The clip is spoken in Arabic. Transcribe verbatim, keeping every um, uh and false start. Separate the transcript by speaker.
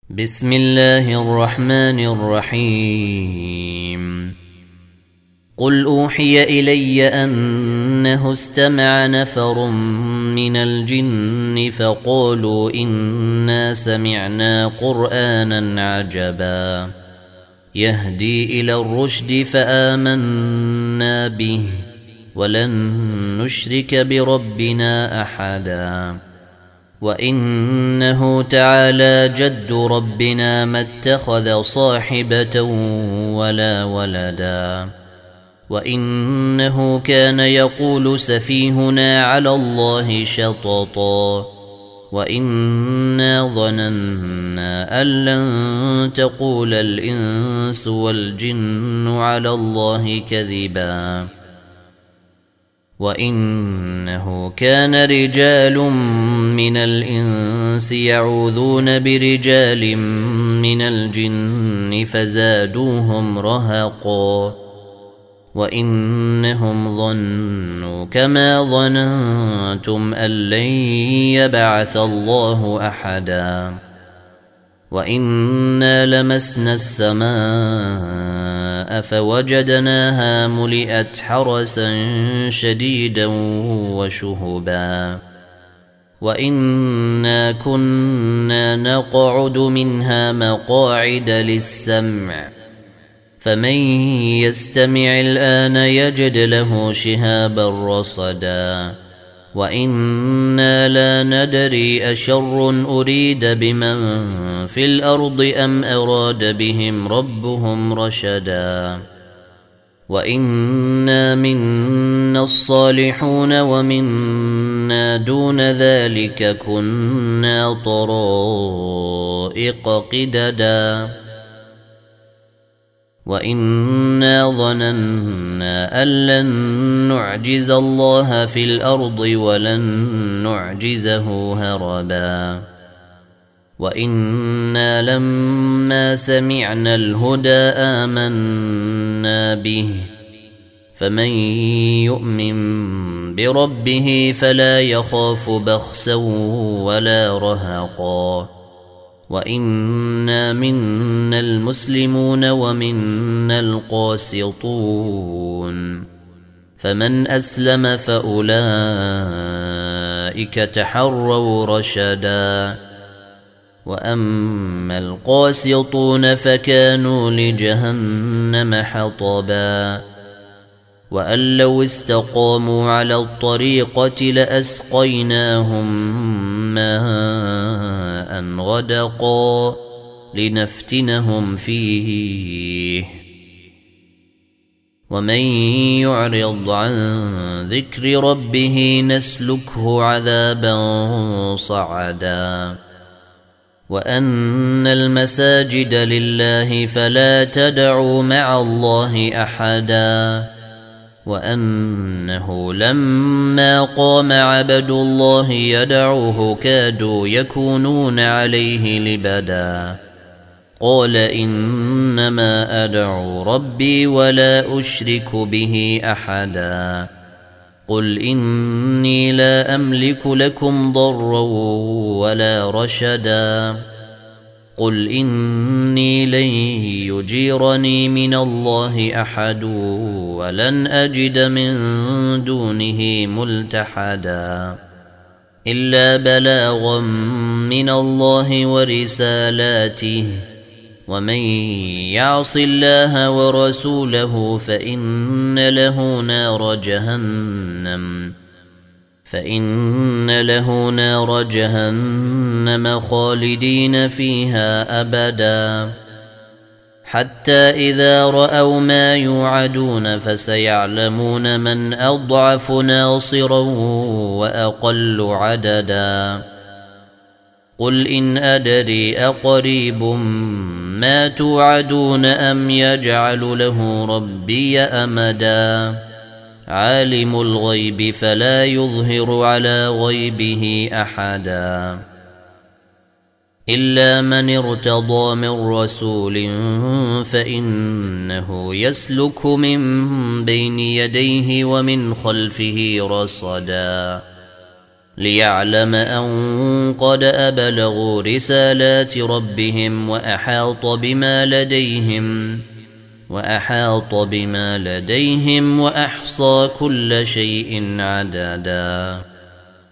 Speaker 1: بسم الله الرحمن الرحيم قل أوحي إلي أنه استمع نفر من الجن فقالوا إنا سمعنا قرآنا عجبا يهدي إلى الرشد فآمنا به ولن نشرك بربنا أحدا وإنه تعالى جد ربنا ما اتخذ صاحبة ولا ولدا وإنه كان يقول سفيهنا على الله شططا وإنا ظننا أن لن تقول الإنس والجن على الله كذبا وإنه كان رجال من الإنس يعوذون برجال من الجن فزادوهم رهقا وإنهم ظنوا كما ظننتم أن لن يبعث الله أحدا وإنا لمسنا السماء فوجدناها ملئت حرسا شديدا وشهبا وإنا كنا نقعد منها مقاعد للسمع فمن يستمع الآن يجد له شهابا رصدا وإنا لا ندري أشر أريد بمن في الأرض أم أراد بهم ربهم رشدا وإنا منا الصالحون ومنا دون ذلك كنا طرائق قددا وإنا ظننا أن لن نعجز الله في الأرض ولن نعجزه هربا وإنا لما سمعنا الهدى آمنا به فمن يؤمن بربه فلا يخاف بخسا ولا رهقا وإنا منا المسلمون ومنا القاسطون فمن أسلم فأولئك تحروا رشدا وأما القاسطون فكانوا لجهنم حطبا وأن لو استقاموا على الطريقة لأسقيناهم ماء غدقا لنفتنهم فيه ومن يعرض عن ذكر ربه نسلكه عذابا صعدا وأن المساجد لله فلا تدعوا مع الله أحدا وأنه لما قام عبد الله يدعوه كادوا يكونون عليه لبدا قال إنما أدعو ربي ولا أشرك به أحدا قل إني لا أملك لكم ضرا ولا رشدا قل إني لن يجيرني من الله أحد ولن أجد من دونه ملتحدا إلا بلاغا من الله ورسالاته ومن يعص الله ورسوله فإن له نار جهنم فإن له نار جهنم خالدين فيها أبدا حتى إذا رأوا ما يوعدون فسيعلمون من أضعف ناصرا وأقل عددا قل إن أدري أقريب ما توعدون أم يجعل له ربي أمدا عالم الغيب فلا يظهر على غيبه أحدا إلا من ارتضى من رسول فإنه يسلك من بين يديه ومن خلفه رصدا ليعلم أن قد أبلغوا رسالات ربهم وأحاط بما لديهم وأحاط بما لديهم وأحصى كل شيء عددا.